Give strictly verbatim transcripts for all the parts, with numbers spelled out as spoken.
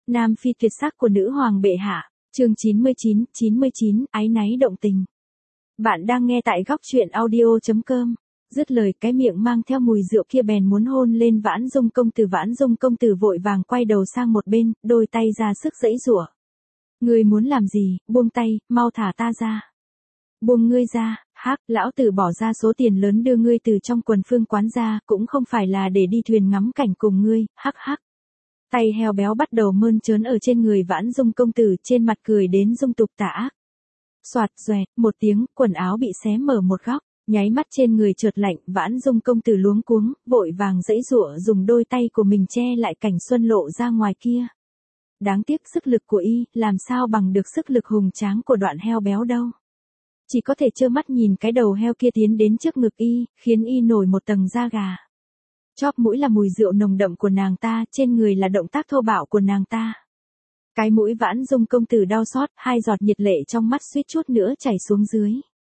Nam phi tuyệt sắc của nữ hoàng bệ hạ, chương chín mươi chín, chín mươi chín, áy náy động tình. Bạn đang nghe tại góc truyện audio.com. Dứt lời cái miệng mang theo mùi rượu kia bèn muốn hôn lên Vãn Dung công tử. Vãn Dung công tử vội vàng quay đầu sang một bên, đôi tay ra sức giãy giụa. Ngươi muốn làm gì, buông tay, mau thả ta ra. Buông ngươi ra, hắc, lão tử bỏ ra số tiền lớn đưa ngươi từ trong quần phương quán ra, cũng không phải là để đi thuyền ngắm cảnh cùng ngươi, hắc hắc. Tay heo béo bắt đầu mơn trớn ở trên người Vãn Dung công tử, trên mặt cười đến dung tục tà ác. Soạt xoẹt, một tiếng, quần áo bị xé mở một góc, nháy mắt trên người chợt lạnh, Vãn Dung công tử luống cuống, vội vàng giãy giụa dùng đôi tay của mình che lại cảnh xuân lộ ra ngoài kia. Đáng tiếc sức lực của y, làm sao bằng được sức lực hùng tráng của đoạn heo béo đâu. Chỉ có thể trơ mắt nhìn cái đầu heo kia tiến đến trước ngực y, khiến y nổi một tầng da gà. Chóp mũi là mùi rượu nồng đậm của nàng ta, trên người là động tác thô bạo của nàng ta. Cái mũi Vãn Dung công tử đau xót, hai giọt nhiệt lệ trong mắt suýt chút nữa chảy xuống dưới.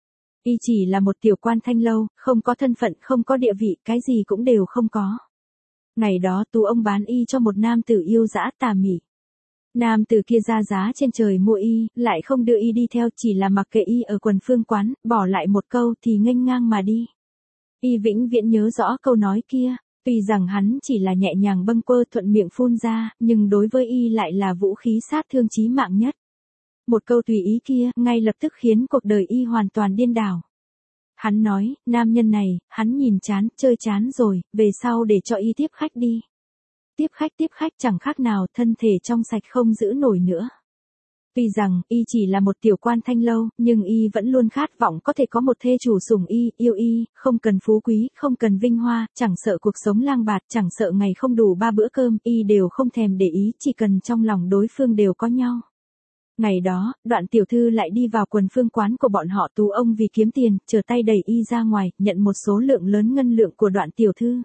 Y chỉ là một tiểu quan thanh lâu, không có thân phận, không có địa vị, cái gì cũng đều không có. Ngày đó tú ông bán y cho một nam tử yêu dã tà mị. Nam tử kia ra giá trên trời mua y, lại không đưa y đi theo, chỉ là mặc kệ y ở quần phương quán, bỏ lại một câu thì nghênh ngang mà đi. Y vĩnh viễn nhớ rõ câu nói kia, tuy rằng hắn chỉ là nhẹ nhàng bâng quơ thuận miệng phun ra, nhưng đối với y lại là vũ khí sát thương chí mạng nhất. Một câu tùy ý kia, ngay lập tức khiến cuộc đời y hoàn toàn điên đảo. Hắn nói, nam nhân này, hắn nhìn chán, chơi chán rồi, về sau để cho y tiếp khách đi. Tiếp khách tiếp khách chẳng khác nào, thân thể trong sạch không giữ nổi nữa. Tuy rằng, y chỉ là một tiểu quan thanh lâu, nhưng y vẫn luôn khát vọng có thể có một thê chủ sủng y, yêu y, không cần phú quý, không cần vinh hoa, chẳng sợ cuộc sống lang bạt, chẳng sợ ngày không đủ ba bữa cơm, y đều không thèm để ý, chỉ cần trong lòng đối phương đều có nhau. Ngày đó, đoạn tiểu thư lại đi vào quần phương quán của bọn họ tú ông vì kiếm tiền, trở tay đẩy y ra ngoài, nhận một số lượng lớn ngân lượng của đoạn tiểu thư.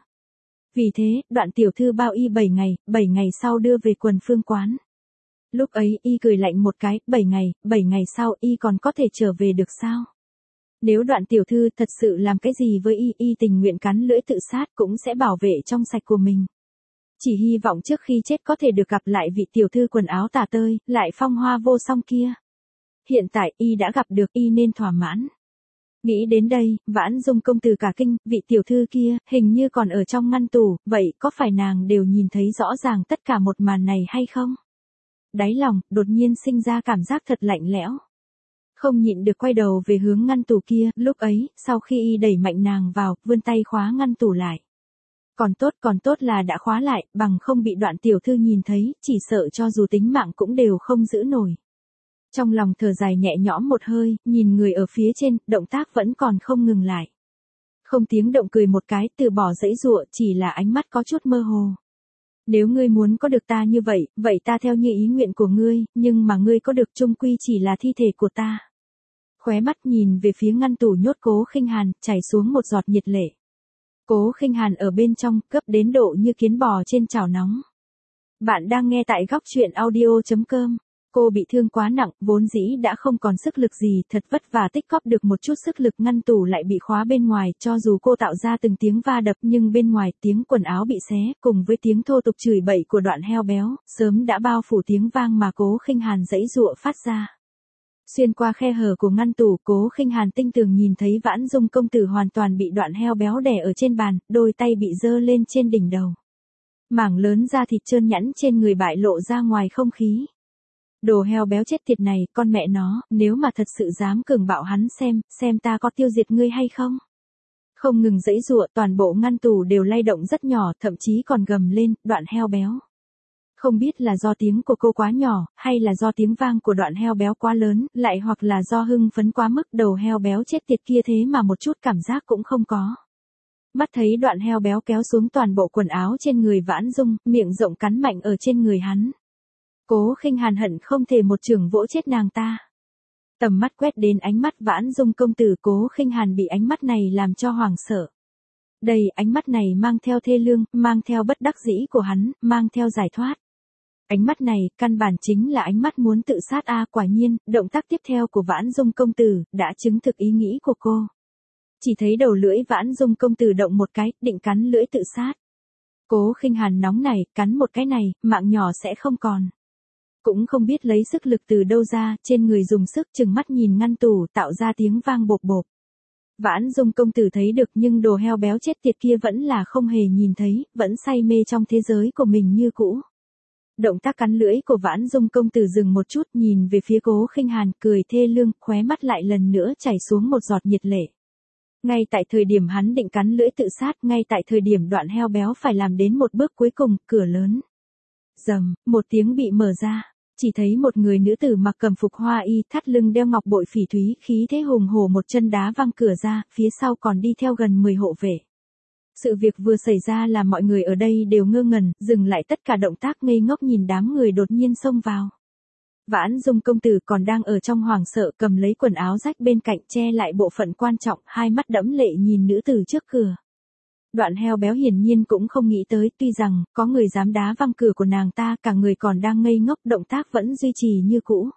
Vì thế, đoạn tiểu thư bao y bảy ngày, bảy ngày sau đưa về quần phương quán. Lúc ấy y cười lạnh một cái, bảy ngày, bảy ngày sau y còn có thể trở về được sao? Nếu đoạn tiểu thư thật sự làm cái gì với y, y tình nguyện cắn lưỡi tự sát cũng sẽ bảo vệ trong sạch của mình. Chỉ hy vọng trước khi chết có thể được gặp lại vị tiểu thư quần áo tả tơi, lại phong hoa vô song kia. Hiện tại y đã gặp được, y nên thỏa mãn. Nghĩ đến đây, Vãn Dung công tử cả kinh, vị tiểu thư kia, hình như còn ở trong ngăn tủ, vậy có phải nàng đều nhìn thấy rõ ràng tất cả một màn này hay không? Đáy lòng, đột nhiên sinh ra cảm giác thật lạnh lẽo. Không nhịn được quay đầu về hướng ngăn tủ kia, lúc ấy, sau khi y đẩy mạnh nàng vào, vươn tay khóa ngăn tủ lại. Còn tốt, còn tốt là đã khóa lại, bằng không bị đoạn tiểu thư nhìn thấy, chỉ sợ cho dù tính mạng cũng đều không giữ nổi. Trong lòng thở dài nhẹ nhõm một hơi, nhìn người ở phía trên, động tác vẫn còn không ngừng lại. Không tiếng động cười một cái, từ bỏ giãy giụa, chỉ là ánh mắt có chút mơ hồ. Nếu ngươi muốn có được ta như vậy, vậy ta theo như ý nguyện của ngươi, nhưng mà ngươi có được chung quy chỉ là thi thể của ta. Khóe mắt nhìn về phía ngăn tủ nhốt Cố Khinh Hàn, chảy xuống một giọt nhiệt lệ. Cố Khinh Hàn ở bên trong, gấp đến độ như kiến bò trên chảo nóng. Bạn đang nghe tại góc truyện audio.com. Cô bị thương quá nặng, vốn dĩ đã không còn sức lực gì, thật vất vả tích góp được một chút sức lực, ngăn tủ lại bị khóa bên ngoài, cho dù cô tạo ra từng tiếng va đập nhưng bên ngoài tiếng quần áo bị xé, cùng với tiếng thô tục chửi bậy của đoạn heo béo, sớm đã bao phủ tiếng vang mà Cố Khinh Hàn giãy giụa phát ra. Xuyên qua khe hở của ngăn tủ, Cố Khinh Hàn tinh tường nhìn thấy Vãn Dung công tử hoàn toàn bị đoạn heo béo đè ở trên bàn, đôi tay bị giơ lên trên đỉnh đầu. Mảng lớn da thịt trơn nhẵn trên người bại lộ ra ngoài không khí. Đồ heo béo chết tiệt này, con mẹ nó, nếu mà thật sự dám cường bạo hắn xem, xem ta có tiêu diệt ngươi hay không. Không ngừng giãy giụa, toàn bộ ngăn tủ đều lay động rất nhỏ, thậm chí còn gầm lên, đoạn heo béo. Không biết là do tiếng của cô quá nhỏ, hay là do tiếng vang của đoạn heo béo quá lớn, lại hoặc là do hưng phấn quá mức, đầu heo béo chết tiệt kia thế mà một chút cảm giác cũng không có. Mắt thấy đoạn heo béo kéo xuống toàn bộ quần áo trên người Vãn Dung, miệng rộng cắn mạnh ở trên người hắn. Cố Khinh Hàn hận không thể một chưởng vỗ chết nàng ta. Tầm mắt quét đến ánh mắt Vãn Dung công tử, Cố Khinh Hàn bị ánh mắt này làm cho hoảng sợ. Đây, ánh mắt này mang theo thê lương, mang theo bất đắc dĩ của hắn, mang theo giải thoát. Ánh mắt này, căn bản chính là ánh mắt muốn tự sát a. À, quả nhiên, động tác tiếp theo của Vãn Dung công tử, đã chứng thực ý nghĩ của cô. Chỉ thấy đầu lưỡi Vãn Dung công tử động một cái, định cắn lưỡi tự sát. Cố Khinh Hàn nóng này, cắn một cái này, mạng nhỏ sẽ không còn. Cũng không biết lấy sức lực từ đâu ra, trên người dùng sức chừng mắt nhìn ngăn tủ tạo ra tiếng vang bộp bộp. Vãn Dung công tử thấy được nhưng đồ heo béo chết tiệt kia vẫn là không hề nhìn thấy, vẫn say mê trong thế giới của mình như cũ. Động tác cắn lưỡi của Vãn Dung công tử dừng một chút nhìn về phía Cố Khinh Hàn cười thê lương, khóe mắt lại lần nữa chảy xuống một giọt nhiệt lệ. Ngay tại thời điểm hắn định cắn lưỡi tự sát, ngay tại thời điểm đoạn heo béo phải làm đến một bước cuối cùng, cửa lớn. Rầm, một tiếng bị mở ra. Chỉ thấy một người nữ tử mặc cẩm phục hoa y, thắt lưng đeo ngọc bội phỉ thúy, khí thế hùng hổ một chân đá văng cửa ra, phía sau còn đi theo gần mười hộ vệ. Sự việc vừa xảy ra là mọi người ở đây đều ngơ ngẩn, dừng lại tất cả động tác ngây ngốc nhìn đám người đột nhiên xông vào. Vãn Dung công tử còn đang ở trong hoảng sợ cầm lấy quần áo rách bên cạnh che lại bộ phận quan trọng, hai mắt đẫm lệ nhìn nữ tử trước cửa. Đoạn heo béo hiển nhiên cũng không nghĩ tới, tuy rằng, có người dám đá văng cửa của nàng ta, cả người còn đang ngây ngốc, động tác vẫn duy trì như cũ.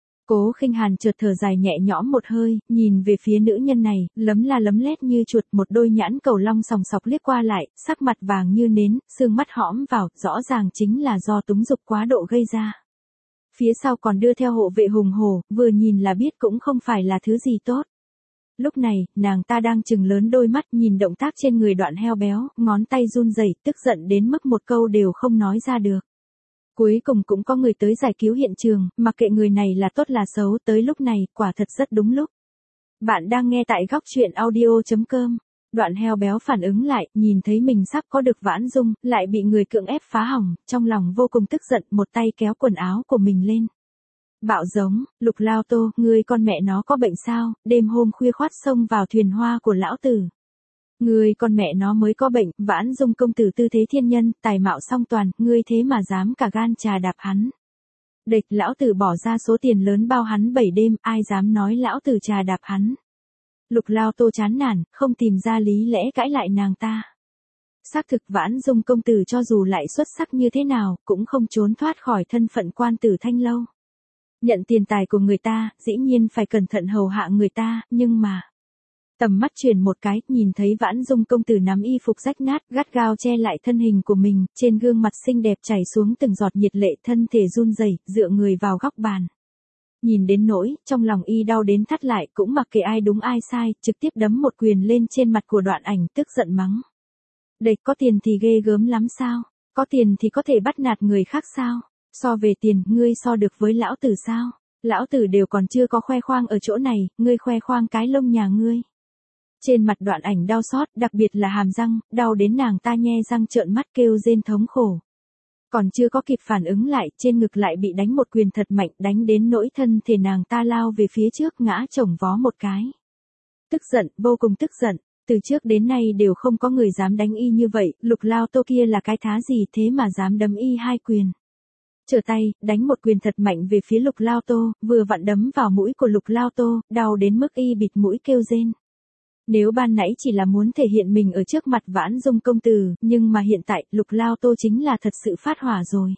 Cố Khinh Hàn chợt thở dài nhẹ nhõm một hơi, nhìn về phía nữ nhân này, lấm la lấm lét như chuột, một đôi nhãn cầu long sòng sọc liếc qua lại, sắc mặt vàng như nến, sương mắt hõm vào, rõ ràng chính là do túng dục quá độ gây ra. Phía sau còn đưa theo hộ vệ hùng hổ, vừa nhìn là biết cũng không phải là thứ gì tốt. Lúc này, nàng ta đang trừng lớn đôi mắt nhìn động tác trên người đoạn heo béo, ngón tay run rẩy, tức giận đến mức một câu đều không nói ra được. Cuối cùng cũng có người tới giải cứu hiện trường, mặc kệ người này là tốt là xấu, tới lúc này, quả thật rất đúng lúc. Bạn đang nghe tại góc truyện audio chấm com. Đoạn heo béo phản ứng lại, nhìn thấy mình sắp có được Vãn Dung, lại bị người cưỡng ép phá hỏng, trong lòng vô cùng tức giận, một tay kéo quần áo của mình lên. Bạo giống, Lục Lao Tô, ngươi con mẹ nó có bệnh sao, đêm hôm khuya khoắt xông vào thuyền hoa của lão tử. Ngươi con mẹ nó mới có bệnh, Vãn Dung công tử tư thế thiên nhân, tài mạo song toàn, ngươi thế mà dám cả gan trà đạp hắn. Địch lão tử bỏ ra số tiền lớn bao hắn bảy đêm, ai dám nói lão tử trà đạp hắn. Lục Lao Tô chán nản, không tìm ra lý lẽ cãi lại nàng ta. Xác thực Vãn Dung công tử cho dù lại xuất sắc như thế nào, cũng không trốn thoát khỏi thân phận quan tử thanh lâu. Nhận tiền tài của người ta, dĩ nhiên phải cẩn thận hầu hạ người ta, nhưng mà... Tầm mắt chuyển một cái, nhìn thấy Vãn Dung công tử nắm y phục rách nát, gắt gao che lại thân hình của mình, trên gương mặt xinh đẹp chảy xuống từng giọt nhiệt lệ, thân thể run rẩy, dựa người vào góc bàn. Nhìn đến nỗi, trong lòng y đau đến thắt lại, cũng mặc kệ ai đúng ai sai, trực tiếp đấm một quyền lên trên mặt của Đoạn Ảnh, tức giận mắng. Địch, có tiền thì ghê gớm lắm sao? Có tiền thì có thể bắt nạt người khác sao? So về tiền, ngươi so được với lão tử sao? Lão tử đều còn chưa có khoe khoang ở chỗ này, ngươi khoe khoang cái lông nhà ngươi. Trên mặt Đoạn Ảnh đau xót, đặc biệt là hàm răng, đau đến nàng ta nhe răng trợn mắt kêu rên thống khổ. Còn chưa có kịp phản ứng lại, trên ngực lại bị đánh một quyền thật mạnh, đánh đến nỗi thân thể nàng ta lao về phía trước ngã chồng vó một cái. Tức giận, vô cùng tức giận, từ trước đến nay đều không có người dám đánh y như vậy, Lục Lao Tô kia là cái thá gì thế mà dám đấm y hai quyền. Trở tay, đánh một quyền thật mạnh về phía Lục Lao Tô, vừa vặn đấm vào mũi của Lục Lao Tô, đau đến mức y bịt mũi kêu rên. Nếu ban nãy chỉ là muốn thể hiện mình ở trước mặt Vãn Dung công tử, nhưng mà hiện tại, Lục Lao Tô chính là thật sự phát hỏa rồi.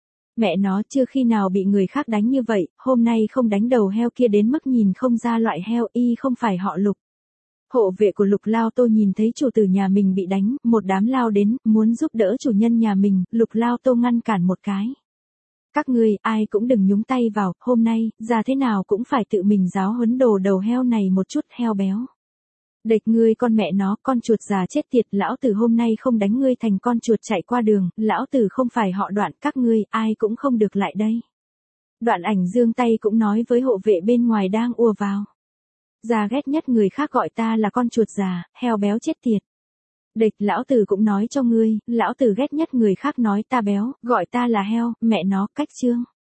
Mẹ nó chưa khi nào bị người khác đánh như vậy, hôm nay không đánh đầu heo kia đến mức nhìn không ra loại heo, y không phải họ Lục. Hộ vệ của Lục Lao Tô nhìn thấy chủ tử nhà mình bị đánh, một đám lao đến, muốn giúp đỡ chủ nhân nhà mình, Lục Lao Tô ngăn cản một cái. Các ngươi, ai cũng đừng nhúng tay vào, hôm nay, ra thế nào cũng phải tự mình giáo huấn đồ đầu heo này một chút, heo béo. Địch, ngươi con mẹ nó, con chuột già chết tiệt, lão tử hôm nay không đánh ngươi thành con chuột chạy qua đường, lão tử không phải họ Đoạn, các ngươi, ai cũng không được lại đây. Đoạn Ảnh giương tay cũng nói với hộ vệ bên ngoài đang ùa vào. Già ghét nhất người khác gọi ta là con chuột già, heo béo chết tiệt. Địch, lão tử cũng nói cho ngươi, lão tử ghét nhất người khác nói ta béo, gọi ta là heo, mẹ nó, cách chương.